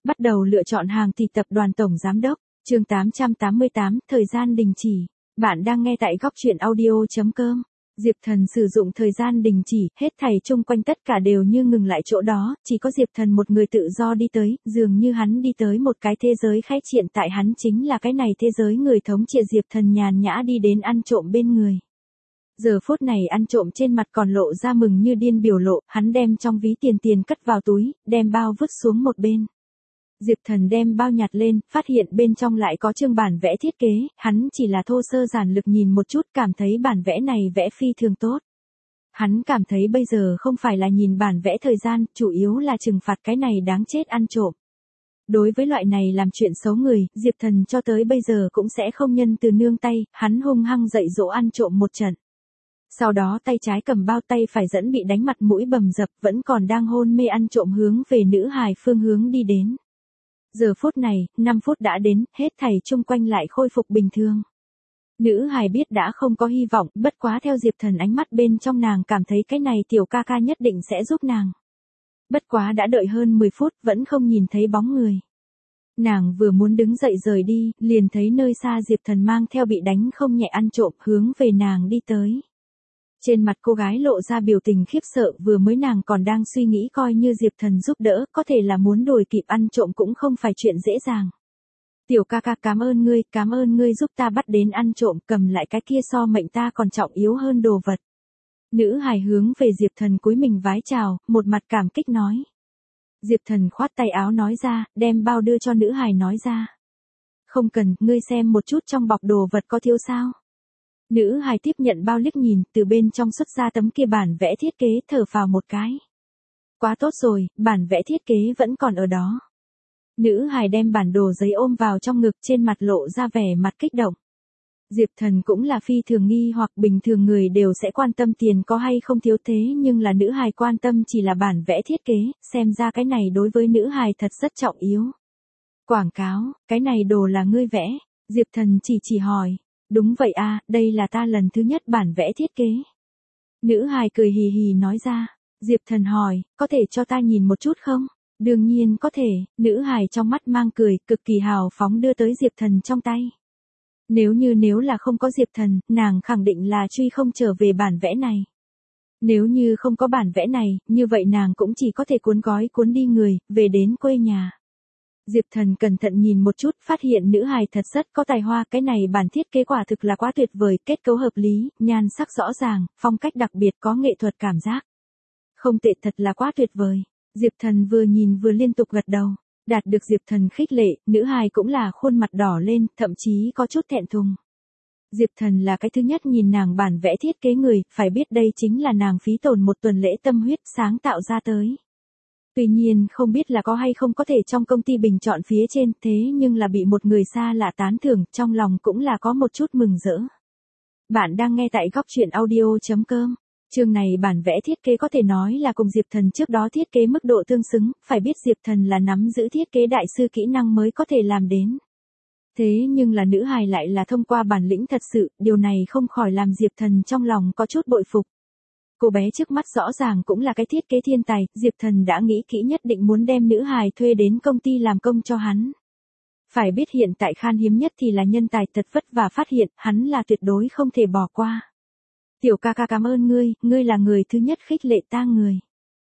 Bắt đầu lựa chọn hàng thì tập đoàn tổng giám đốc, chương 888, thời gian đình chỉ. Bạn đang nghe tại góc truyện audio.com. Diệp Thần sử dụng thời gian đình chỉ, hết thảy chung quanh tất cả đều như ngừng lại chỗ đó, chỉ có Diệp Thần một người tự do đi tới, dường như hắn đi tới một cái thế giới khác, hiện tại hắn chính là cái này thế giới người thống trị. Diệp Thần nhàn nhã đi đến ăn trộm bên người. Giờ phút này ăn trộm trên mặt còn lộ ra mừng như điên biểu lộ, hắn đem trong ví tiền cất vào túi, đem bao vứt xuống một bên. Diệp Thần đem bao nhặt lên, phát hiện bên trong lại có chương bản vẽ thiết kế, hắn chỉ là thô sơ giản lược nhìn một chút, cảm thấy bản vẽ này vẽ phi thường tốt. Hắn cảm thấy bây giờ không phải là nhìn bản vẽ thời gian, chủ yếu là trừng phạt cái này đáng chết ăn trộm. Đối với loại này làm chuyện xấu người, Diệp Thần cho tới bây giờ cũng sẽ không nhân từ nương tay, hắn hung hăng dạy dỗ ăn trộm một trận. Sau đó tay trái cầm bao, tay phải dẫn bị đánh mặt mũi bầm dập, vẫn còn đang hôn mê ăn trộm hướng về nữ hài phương hướng đi đến. Giờ phút này, 5 phút đã đến, hết thảy chung quanh lại khôi phục bình thường. Nữ hài biết đã không có hy vọng, bất quá theo Diệp Thần ánh mắt bên trong nàng cảm thấy cái này tiểu ca ca nhất định sẽ giúp nàng. Bất quá đã đợi hơn 10 phút, vẫn không nhìn thấy bóng người. Nàng vừa muốn đứng dậy rời đi, liền thấy nơi xa Diệp Thần mang theo bị đánh không nhẹ ăn trộm hướng về nàng đi tới. Trên mặt cô gái lộ ra biểu tình khiếp sợ, vừa mới nàng còn đang suy nghĩ coi như Diệp Thần giúp đỡ, có thể là muốn đuổi kịp ăn trộm cũng không phải chuyện dễ dàng. Tiểu ca ca cảm ơn ngươi giúp ta bắt đến ăn trộm, cầm lại cái kia so mệnh ta còn trọng yếu hơn đồ vật. Nữ hài hướng về Diệp Thần cúi mình vái chào, một mặt cảm kích nói. Diệp Thần khoát tay áo nói ra, đem bao đưa cho nữ hài nói ra. Không cần, ngươi xem một chút trong bọc đồ vật có thiếu sao. Nữ hài tiếp nhận bao liếc nhìn, từ bên trong xuất ra tấm kia bản vẽ thiết kế, thở phào một cái. Quá tốt rồi, bản vẽ thiết kế vẫn còn ở đó. Nữ hài đem bản đồ giấy ôm vào trong ngực, trên mặt lộ ra vẻ mặt kích động. Diệp Thần cũng là phi thường nghi hoặc, bình thường người đều sẽ quan tâm tiền có hay không thiếu, thế nhưng là nữ hài quan tâm chỉ là bản vẽ thiết kế, xem ra cái này đối với nữ hài thật rất trọng yếu. Quảng cáo, cái này đồ là ngươi vẽ? Diệp Thần chỉ hỏi. Đúng vậy a, đây là ta lần thứ nhất bản vẽ thiết kế. Nữ hài cười hì hì nói ra. Diệp Thần hỏi, có thể cho ta nhìn một chút không? Đương nhiên có thể, nữ hài trong mắt mang cười, cực kỳ hào phóng đưa tới Diệp Thần trong tay. Nếu là không có Diệp Thần, nàng khẳng định là truy không trở về bản vẽ này. Nếu như không có bản vẽ này, như vậy nàng cũng chỉ có thể cuốn gói cuốn đi người, về đến quê nhà. Diệp Thần cẩn thận nhìn một chút, phát hiện nữ hài thật rất có tài hoa, cái này bản thiết kế quả thực là quá tuyệt vời, kết cấu hợp lý, nhan sắc rõ ràng, phong cách đặc biệt, có nghệ thuật cảm giác. Không tệ, thật là quá tuyệt vời. Diệp Thần vừa nhìn vừa liên tục gật đầu. Đạt được Diệp Thần khích lệ, nữ hài cũng là khuôn mặt đỏ lên, thậm chí có chút thẹn thùng. Diệp Thần là cái thứ nhất nhìn nàng bản vẽ thiết kế người, phải biết đây chính là nàng phí tổn một tuần lễ tâm huyết sáng tạo ra tới. Tuy nhiên không biết là có hay không có thể trong công ty bình chọn phía trên, thế nhưng là bị một người xa lạ tán thưởng, trong lòng cũng là có một chút mừng rỡ. Bạn đang nghe tại góc truyện audio.com. Chương này bản vẽ thiết kế có thể nói là cùng Diệp Thần trước đó thiết kế mức độ tương xứng, phải biết Diệp Thần là nắm giữ thiết kế đại sư kỹ năng mới có thể làm đến. Thế nhưng là nữ hài lại là thông qua bản lĩnh thật sự, điều này không khỏi làm Diệp Thần trong lòng có chút bội phục. Cô bé trước mắt rõ ràng cũng là cái thiết kế thiên tài, Diệp Thần đã nghĩ kỹ nhất định muốn đem nữ hài thuê đến công ty làm công cho hắn. Phải biết hiện tại khan hiếm nhất thì là nhân tài, thật vất vả phát hiện, hắn là tuyệt đối không thể bỏ qua. Tiểu ca ca cảm ơn ngươi là người thứ nhất khích lệ ta người.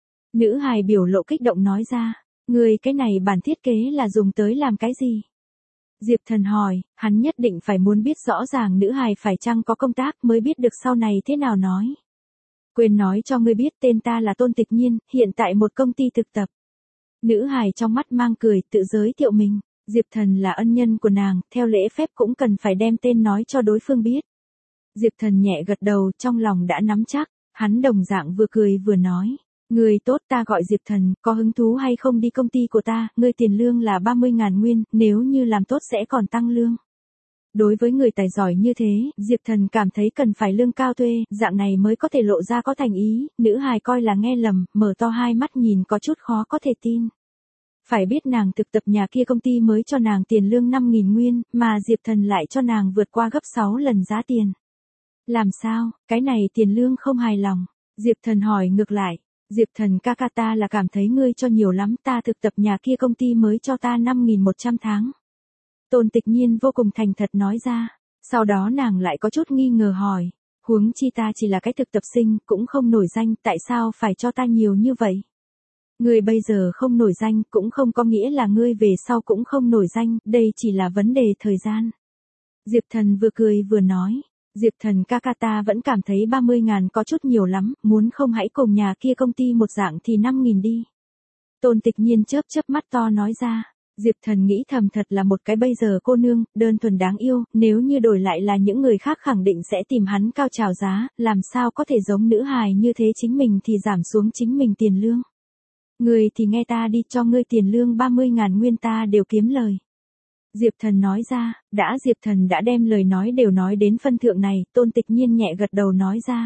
Nữ hài biểu lộ kích động nói ra, ngươi cái này bản thiết kế là dùng tới làm cái gì? Diệp Thần hỏi, hắn nhất định phải muốn biết rõ ràng nữ hài phải chăng có công tác mới biết được sau này thế nào nói. Quên nói cho ngươi biết, tên ta là Tôn Tịch Nhiên, hiện tại một công ty thực tập. Nữ hài trong mắt mang cười, tự giới thiệu mình. Diệp Thần là ân nhân của nàng, theo lễ phép cũng cần phải đem tên nói cho đối phương biết. Diệp Thần nhẹ gật đầu, trong lòng đã nắm chắc, hắn đồng dạng vừa cười vừa nói. Người tốt, ta gọi Diệp Thần, có hứng thú hay không đi công ty của ta, ngươi tiền lương là 30.000 nguyên, nếu như làm tốt sẽ còn tăng lương. Đối với người tài giỏi như thế, Diệp Thần cảm thấy cần phải lương cao thuê, dạng này mới có thể lộ ra có thành ý, nữ hài coi là nghe lầm, mở to hai mắt nhìn có chút khó có thể tin. Phải biết nàng thực tập nhà kia công ty mới cho nàng tiền lương 5.000 nguyên, mà Diệp Thần lại cho nàng vượt qua gấp 6 lần giá tiền. Làm sao, cái này tiền lương không hài lòng? Diệp Thần hỏi ngược lại. Diệp Thần ca ca, ta là cảm thấy ngươi cho nhiều lắm, ta thực tập nhà kia công ty mới cho ta 5.100 tháng. Tôn Tịch Nhiên vô cùng thành thật nói ra, sau đó nàng lại có chút nghi ngờ hỏi, huống chi ta chỉ là cái thực tập sinh, cũng không nổi danh, tại sao phải cho ta nhiều như vậy? Ngươi bây giờ không nổi danh cũng không có nghĩa là ngươi về sau cũng không nổi danh, đây chỉ là vấn đề thời gian. Diệp Thần vừa cười vừa nói, Diệp Thần ca ca, ta vẫn cảm thấy 30.000 có chút nhiều lắm, muốn không hãy cùng nhà kia công ty một dạng thì 5.000 đi. Tôn Tịch Nhiên chớp chớp mắt to nói ra, Diệp Thần nghĩ thầm thật là một cái bây giờ cô nương, đơn thuần đáng yêu, nếu như đổi lại là những người khác khẳng định sẽ tìm hắn cao trào giá, làm sao có thể giống nữ hài như thế, chính mình thì giảm xuống chính mình tiền lương. Ngươi thì nghe ta đi, cho ngươi tiền lương 30.000 nguyên ta đều kiếm lời. Diệp Thần nói ra, Diệp Thần đã đem lời nói đều nói đến phân thượng này, Tôn Tịch Nhiên nhẹ gật đầu nói ra.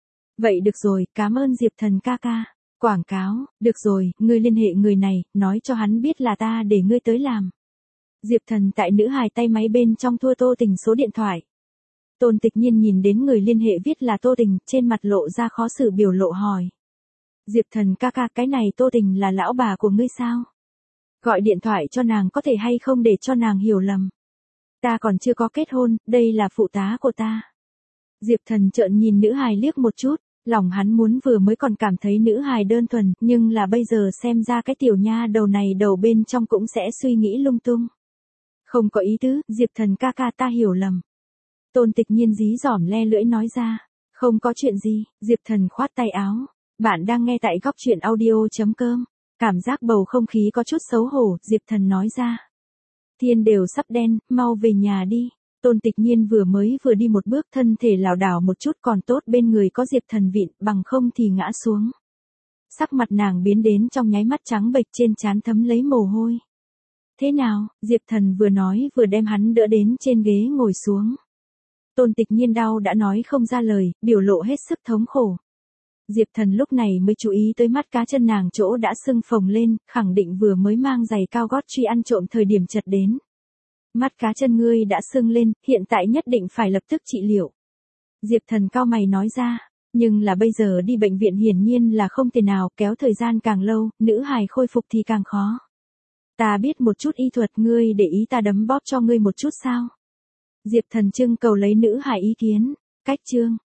Vậy được rồi, cảm ơn Diệp Thần ca ca. Quảng cáo, được rồi, ngươi liên hệ người này, nói cho hắn biết là ta để ngươi tới làm. Diệp Thần tại nữ hài tay máy bên trong thua Tô Tình số điện thoại. Tôn Tịch Nhiên nhìn đến người liên hệ viết là Tô Tình, trên mặt lộ ra khó xử biểu lộ hỏi. Diệp Thần ca ca, cái này Tô Tình là lão bà của ngươi sao? Gọi điện thoại cho nàng có thể hay không để cho nàng hiểu lầm. Ta còn chưa có kết hôn, đây là phụ tá của ta. Diệp Thần trợn nhìn nữ hài liếc một chút, lòng hắn muốn vừa mới còn cảm thấy nữ hài đơn thuần, nhưng là bây giờ xem ra cái tiểu nha đầu này đầu bên trong cũng sẽ suy nghĩ lung tung. Không có ý tứ, Diệp Thần ca ca, ta hiểu lầm. Tôn Tịch Nhiên dí dỏm le lưỡi nói ra, không có chuyện gì. Diệp Thần khoát tay áo. Bạn đang nghe tại góc truyện audio.com. Cảm giác bầu không khí có chút xấu hổ, Diệp Thần nói ra. Thiên đều sắp đen, mau về nhà đi. Tôn Tịch Nhiên vừa đi một bước, thân thể lảo đảo một chút, còn tốt bên người có Diệp Thần vịn, bằng không thì ngã xuống. Sắc mặt nàng biến đến trong nháy mắt trắng bệch, trên trán thấm lấy mồ hôi. Thế nào? Diệp Thần vừa nói vừa đem hắn đỡ đến trên ghế ngồi xuống. Tôn Tịch Nhiên đau đã nói không ra lời, biểu lộ hết sức thống khổ. Diệp Thần lúc này mới chú ý tới mắt cá chân nàng chỗ đã sưng phồng lên, khẳng định vừa mới mang giày cao gót truy ăn trộm thời điểm chật đến. Mắt cá chân ngươi đã sưng lên, hiện tại nhất định phải lập tức trị liệu. Diệp Thần cau mày nói ra, nhưng là bây giờ đi bệnh viện hiển nhiên là không thể nào, kéo thời gian càng lâu, nữ hài khôi phục thì càng khó. Ta biết một chút y thuật, ngươi để ý ta đấm bóp cho ngươi một chút sao? Diệp Thần trưng cầu lấy nữ hài ý kiến. Cách chương